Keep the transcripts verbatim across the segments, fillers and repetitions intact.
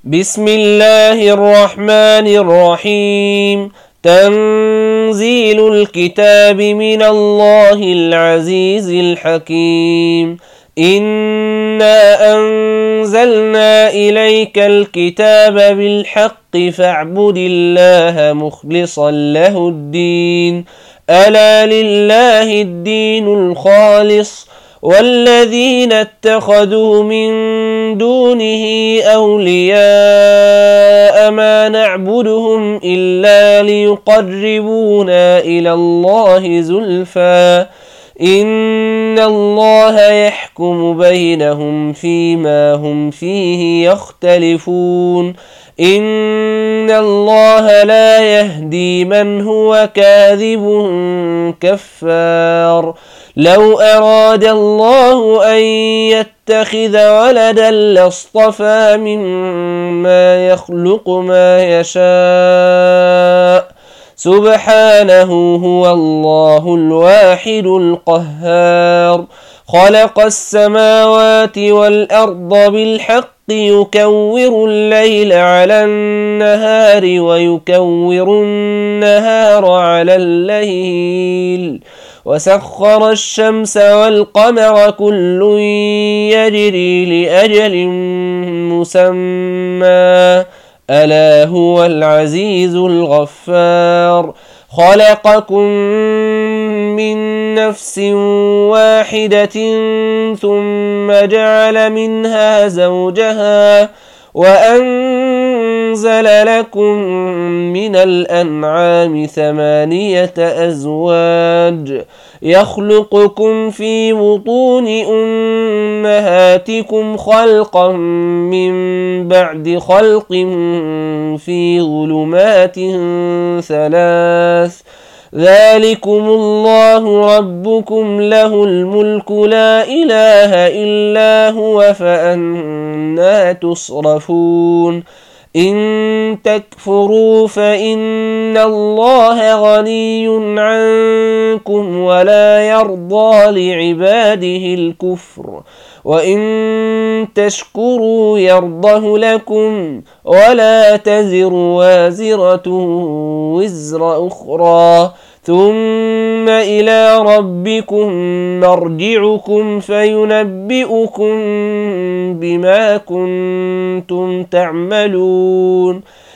بسم الله الرحمن الرحيم. تنزيل الكتاب من الله العزيز الحكيم. إنا أنزلنا إليك الكتاب بالحق فاعبد الله مخلصا له الدين. ألا لله الدين الخالص والذين اتخذوا من دونه أولياء ما نعبدهم إلا ليقربونا إلى الله زلفى إن الله يحكم بينهم فيما هم فيه يختلفون. إن الله لا يهدي من هو كاذب كفار. لو أراد الله أن يتخذ ولدا لاصطفى مما يخلق ما يشاء سبحانه هو الله الواحد القهار. خلق السماوات والأرض بالحق يكور الليل على النهار ويكور النهار على الليل وسخر الشمس والقمر كل يجري لأجل مسمى ألا هو العزيز الغفار. خلقكم من نفس واحدة ثم جعل منها زوجها وأنزل لكم من الأنعام ثمانية أزواج يخلقكم في بطون أمهاتكم خلقا من بعد خلق في ظلمات ثلاث ذلكم الله ربكم له الملك لا إله إلا هو فأنى تصرفون. إن تكفروا فإن الله غني عنكم ولا يرضى لعباده الكفر وإن تشكروا يرضه لكم ولا تزر وازرة وزر أخرى ثم إلى ربكم مرجعكم فينبئكم بما كنتم تعملون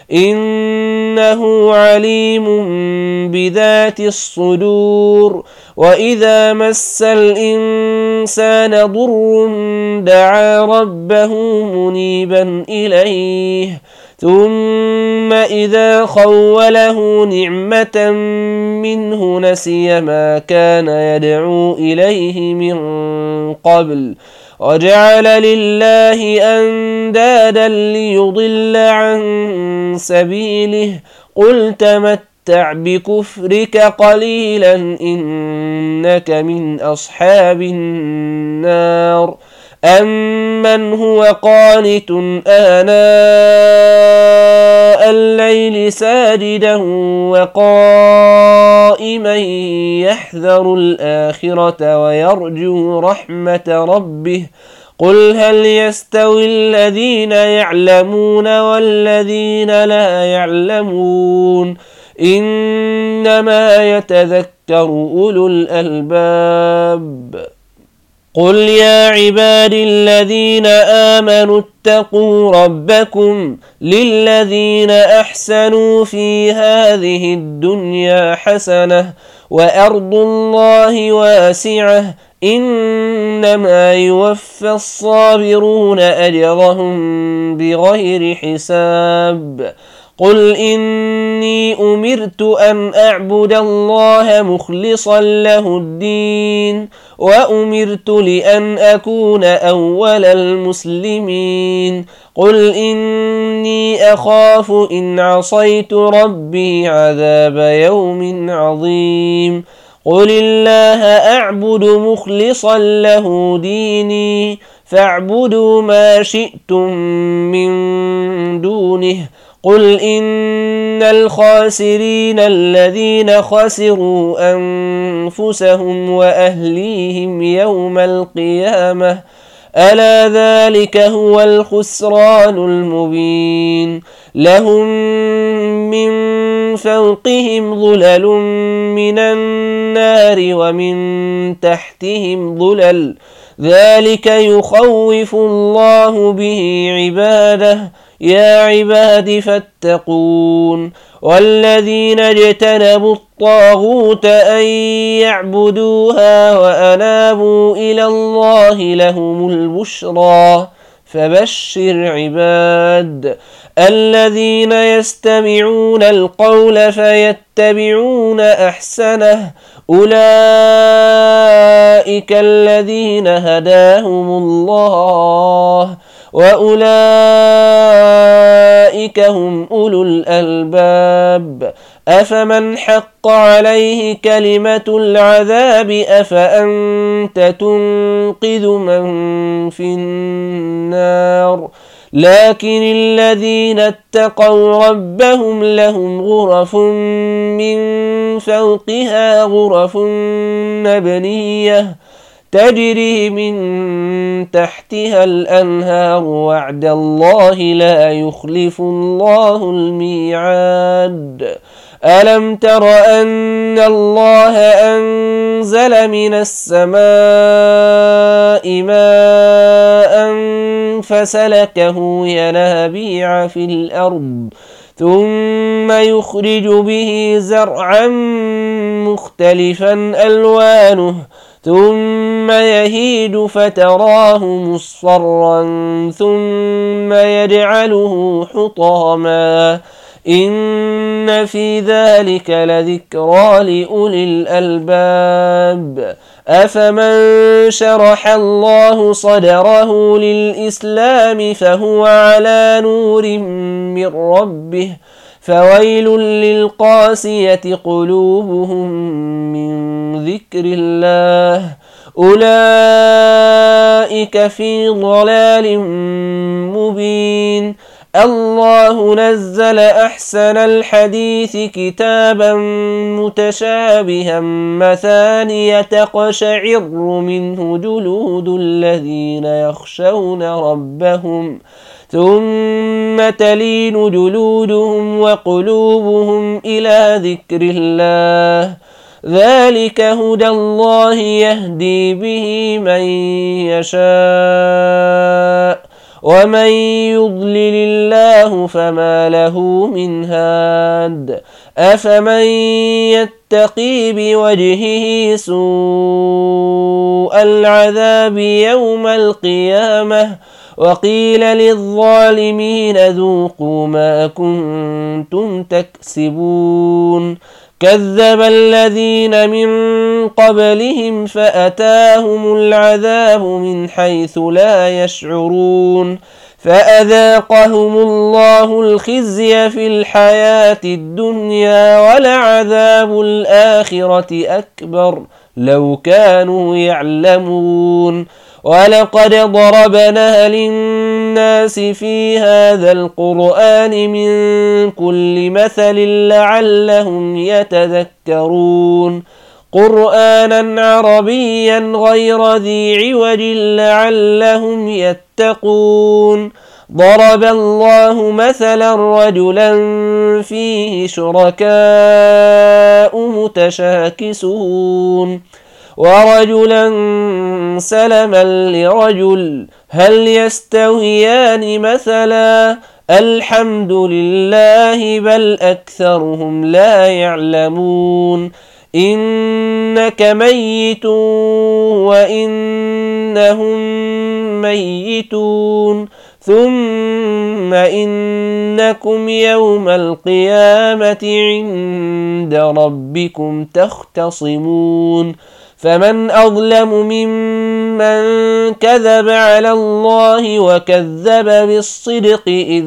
إنه عليم بذات الصدور. وإذا مس الإنسان ضر دعا ربه منيبا إليه ثم إذا خوله نعمة منه نسي ما كان يدعو إليه من قبل وجعل لله أندادا ليضل عن سبيله قل تمتع بكفرك قليلا إنك من أصحاب النار. أمن هو قانت آناء الليل ساجدا وقائما يحذر الآخرة ويرجو رحمة ربه قل هل يستوي الذين يعلمون والذين لا يعلمون إنما يتذكر أولو الألباب. قل يا عبادي الذين آمنوا اتقوا ربكم للذين أحسنوا في هذه الدنيا حسنة وأرض الله واسعة إنما يوفى الصابرون أجرهم بغير حساب. قل إني أمرت أن أعبد الله مخلصا له الدين وأمرت لأن أكون أول المسلمين. قل إني أخاف إن عصيت ربي عذاب يوم عظيم. قل الله أعبد مخلصا له ديني فاعبدوا ما شئتم من دونه. قل إن الخاسرين الذين خسروا أنفسهم وأهليهم يوم القيامة ألا ذلك هو الخسران المبين لهم من فوقهم ظلل من النار ومن تحتهم ظلل ذلك يخوف الله به عباده يا عباد فاتقون والذين اجتنبوا الطاغوت أن يعبدوها وأنابوا إلى الله لهم البشرى فبشر عباد الذين يستمعون القول فيتبعون أحسنه أولئك الذين هداهم الله وأولئك هم أولو الألباب أفمن حق عليه كلمة العذاب أفأنت تنقذ من في النار لكن الذين اتقوا ربهم لهم غرف من فوقها غرف مبنية تجري من تحتها الأنهار وعد الله لا يخلف الله الميعاد ألم تر أن الله أنزل من السماء ماء فسلكه ينابيع في الأرض ثم يخرج به زرعا مختلفا ألوانه ثم يهيج فتراه مصفرا ثم يجعله حطاما إن في ذلك لذكرى لأولي الألباب أفمن شرح الله صدره للإسلام فهو على نور من ربه فويل للقاسية قلوبهم من ذكر الله أولئك في ضلال مبين الله نزل أحسن الحديث كتابا متشابها مثانية تقشعر منه جلود الذين يخشون ربهم ثم تلين جلودهم وقلوبهم إلى ذكر الله ذلك هدى الله يهدي به من يشاء ومن يضلل الله فما له من هاد أفمن يتقي بوجهه سوء العذاب يوم القيامة وقيل للظالمين ذوقوا ما كنتم تكسبون كذب الذين من قبلهم فأتاهم العذاب من حيث لا يشعرون فأذاقهم الله الخزي في الحياة الدنيا ولعذاب الآخرة أكبر لو كانوا يعلمون ولقد ضربنا للناس في هذا القرآن من كل مثل لعلهم يتذكرون قرآنا عربيا غير ذي عوج لعلهم يتقون ضرب الله مثلا رجلا فيه شركاء متشاكسون ورجلا سلما لرجل هل يستويان مثلا الحمد لله بل أكثرهم لا يعلمون إنك ميت وإنهم ميتون ثم إنكم يوم القيامة عند ربكم تختصمون فمن أظلم ممن كذب على الله وكذب بالصدق إذ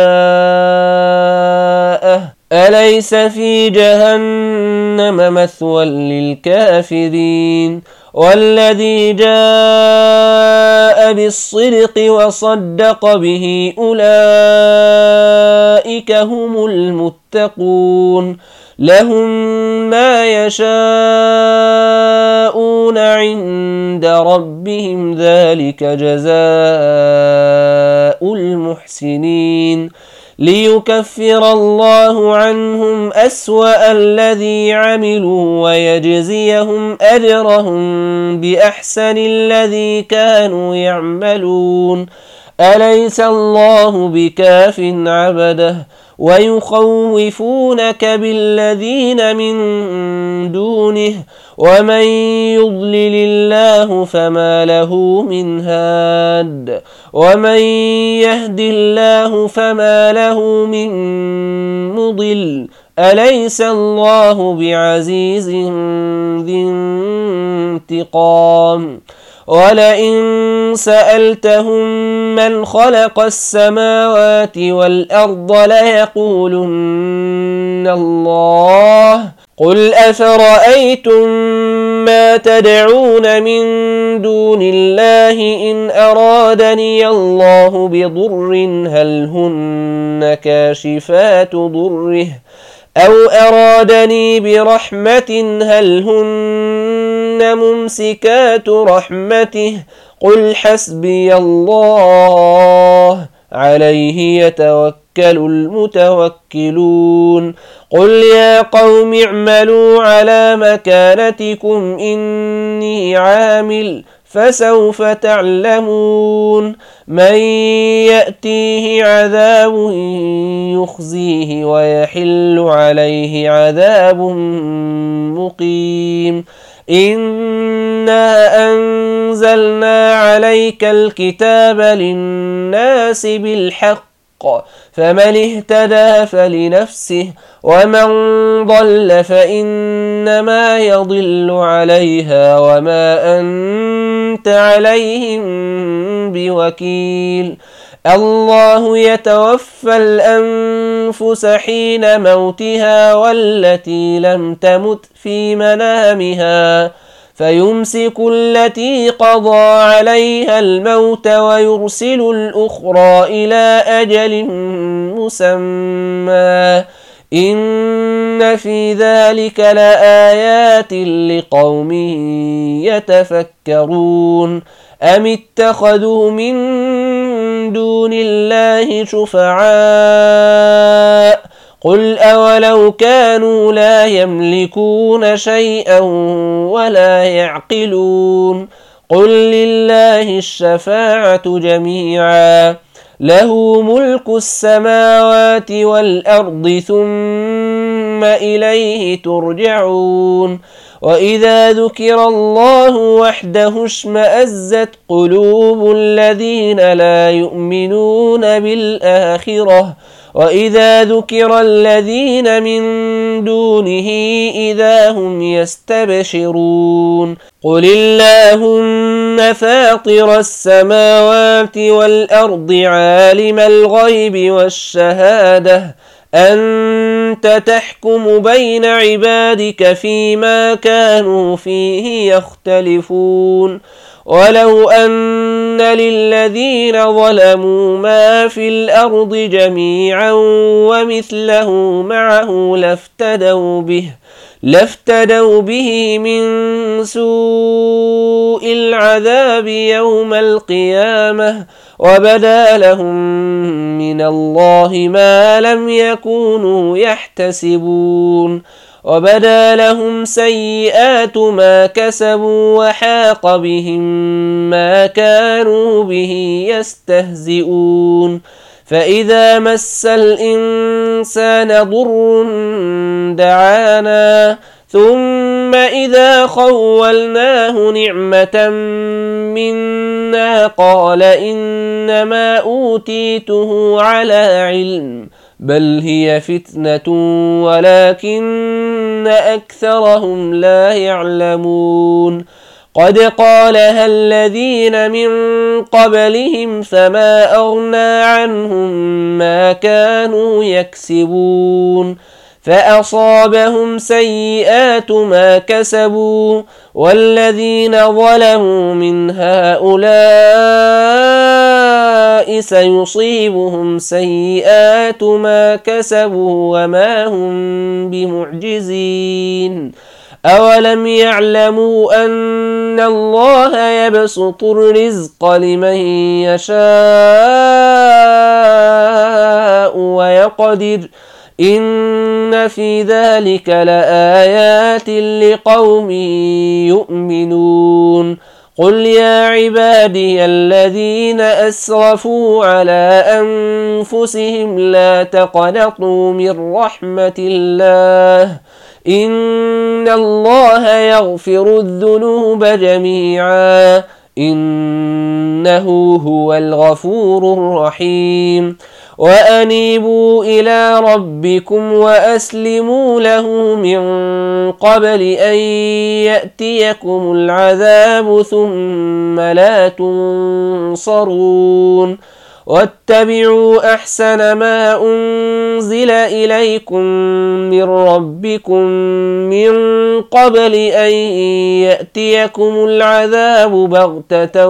جاءه أليس في جهنم مثوى للكافرين والذي جاء بالصدق وصدق به أولئك هم المتقون لهم ما يشاءون عند ربهم ذلك جزاء المحسنين ليكفر الله عنهم أسوأ الذي عملوا ويجزيهم أجرهم بأحسن الذي كانوا يعملون أليس الله بكاف عبده ويخوفونك بالذين من دونه ومن يضلل الله فما له من هاد ومن يهد الله فما له من مضل أليس الله بعزيز ذي انتقام ولئن سألتهم من خلق السماوات والأرض ليقولن الله قل أفرأيتم ما تدعون من دون الله إن أرادني الله بضر هل هن كاشفات ضره أو أرادني برحمة هل هن ممسكات رحمته قل حسبي الله عليه يتوكل المتوكلون قل يا قوم اعملوا على مكانتكم إني عامل فسوف تعلمون من يأتيه عذاب يخزيه ويحل عليه عذاب مقيم إنا أنزلنا عليك الكتاب للناس بالحق فمن اهتدى فلنفسه ومن ضل فإنما يضل عليها وما أنت عليهم بوكيل الله يتوفى الأنفس حين موتها والتي لم تمت في منامها فيمسك التي قضى عليها الموت ويرسل الأخرى إلى أجل مسمى إن في ذلك لآيات لقوم يتفكرون أم اتخذوا من دون الله شفعاء قل أولو كانوا لا يملكون شيئا ولا يعقلون قل لله الشفاعة جميعا له ملك السماوات والأرض ثم إليه ترجعون وإذا ذكر الله وحده اشمأزت قلوب الذين لا يؤمنون بالآخرة وإذا ذكر الذين من دونه إذا هم يستبشرون قل اللهم فاطر السماوات والأرض عالم الغيب والشهادة أنت تحكم بين عبادك فيما كانوا فيه يختلفون ولو أن للذين ظلموا ما في الأرض جميعا ومثله معه لافتدوا به لافتدوا به من سوء العذاب يوم القيامة وبدا لهم من الله ما لم يكونوا يحتسبون وبدا لهم سيئات ما كسبوا وحاق بهم ما كانوا به يستهزئون فإذا مس الإنسان ضر دعانا ثم إذا خولناه نعمة منا قال إنما أوتيته على علم بل هي فتنة ولكن أكثرهم لا يعلمون قد قالها الذين من قبلهم فما أغنى عنهم ما كانوا يكسبون فأصابهم سيئات ما كسبوا والذين ظلموا من هؤلاء سيصيبهم سيئات ما كسبوا وما هم بمعجزين أولم يعلموا أن الله يبسط الرزق لمن يشاء ويقدر إن في ذلك لآيات لقوم يؤمنون قل يا عبادي الذين أسرفوا على أنفسهم لا تقنطوا من رحمة الله إن الله يغفر الذنوب جميعا إنه هو الغفور الرحيم وأنيبوا إلى ربكم وأسلموا له من قبل أن يأتيكم العذاب ثم لا تنصرون واتبعوا أحسن ما أنزل إليكم من ربكم من قبل أن يأتيكم العذاب بغتة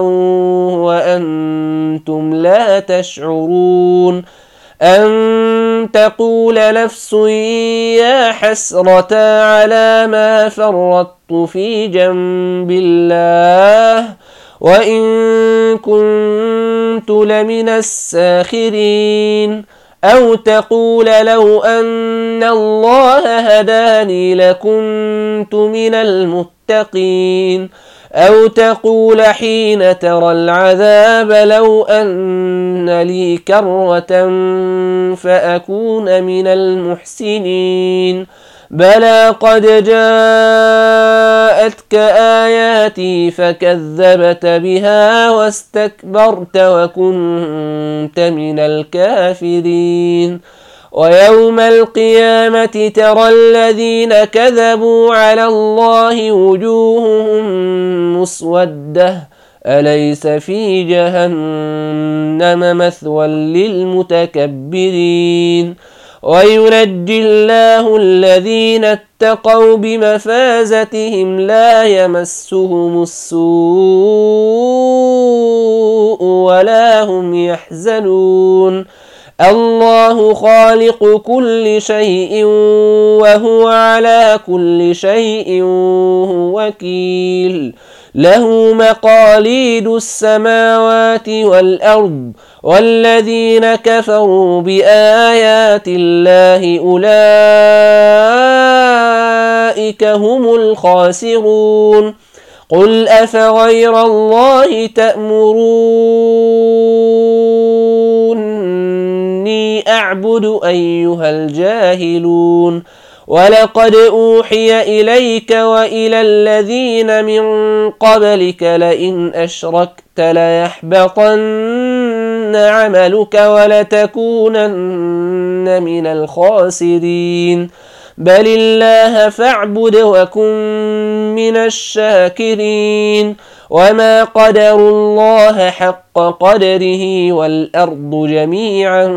وأنتم لا تشعرون أن تقول نفس يا حسرة على ما فرطت في جنب الله وإن كنت لمن الساخرين أو تقول لو أن الله هداني لكنت من المتقين أو تقول حين ترى العذاب لو أن لي كرة فأكون من المحسنين بلى قد جاءتك آياتي فكذبت بها واستكبرت وكنت من الكافرين ويوم القيامة ترى الذين كذبوا على الله وجوههم مسودة أليس في جهنم مثوى للمتكبرين وينجي الله الذين اتقوا بمفازتهم لا يمسهم السوء ولا هم يحزنون الله خالق كل شيء وهو على كل شيء وكيل له مقاليد السماوات والأرض والذين كفروا بآيات الله أولئك هم الخاسرون قل أفغير الله تأمروني أعبد أيها الجاهلون ولقد أوحي إليك وإلى الذين من قبلك لئن أشركت ليحبطن عملك ولتكونن من الخاسرين بل الله فاعبد وكن من الشاكرين وما قدروا الله حق قدره والأرض جميعا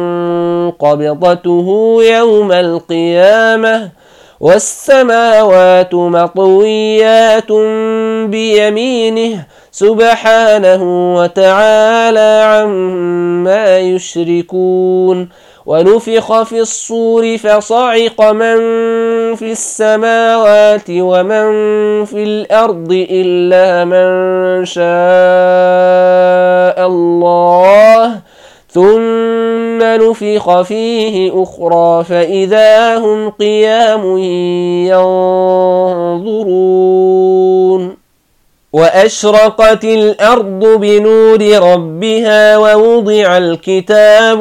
قبضته يوم القيامة والسماوات مطويات بيمينه سبحانه وتعالى عما يشركون ونفخ في الصور فصعق من في السماوات ومن في الأرض إلا من شاء الله ثم نفخ فيه أخرى فإذا هم قيام ينظرون وأشرقت الأرض بنور ربها ووضع الكتاب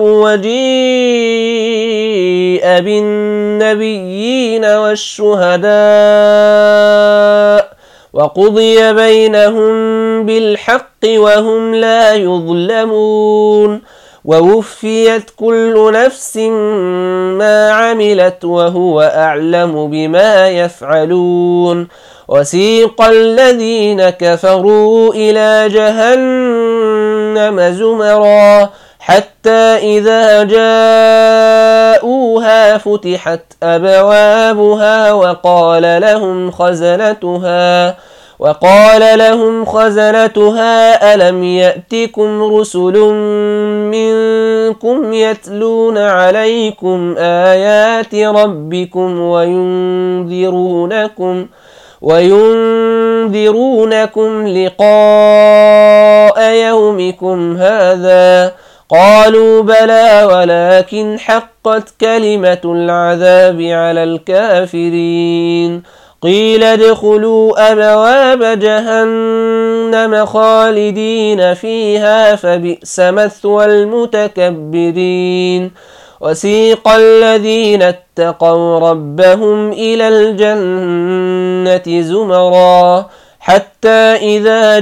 وجيء بالنبيين والشهداء وقضي بينهم بالحق وهم لا يظلمون ووفيت كل نفس ما عملت وهو أعلم بما يفعلون وسيق الذين كفروا إلى جهنم زمرا حتى إذا جاءوها فتحت أبوابها وقال لهم خزنتها وقال لهم خزنتها ألم يأتكم رسل منكم يتلون عليكم آيات ربكم وينذرونكم وينذرونكم لقاء يومكم هذا قالوا بلى ولكن حقت كلمة العذاب على الكافرين قيل ادخلوا أبواب جهنم خالدين فيها فبئس مثوى المتكبرين وسيق الذين اتقوا ربهم إلى الجنة زمرا حتى إذا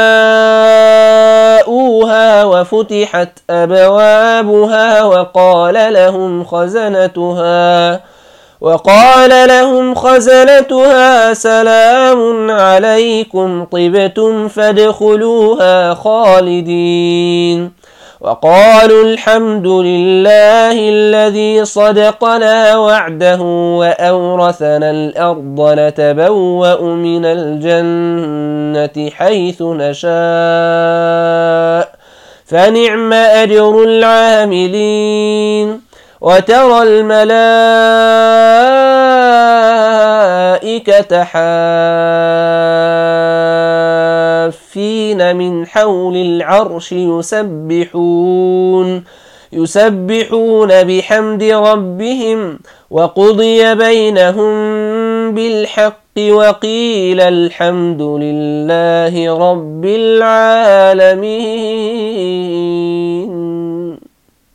جاءوها وفتحت أبوابها وقال لهم خزنتها وقال لهم خزنتها سلام عليكم طبتم فادخلوها خالدين وقالوا الحمد لله الذي صدقنا وعده وأورثنا الأرض نتبوأ من الجنة حيث نشاء فنعم أجر العاملين وترى الملائكة حافين من حول العرش يسبحون يسبحون بحمد ربهم وقضي بينهم بالحق وقيل الحمد لله رب العالمين.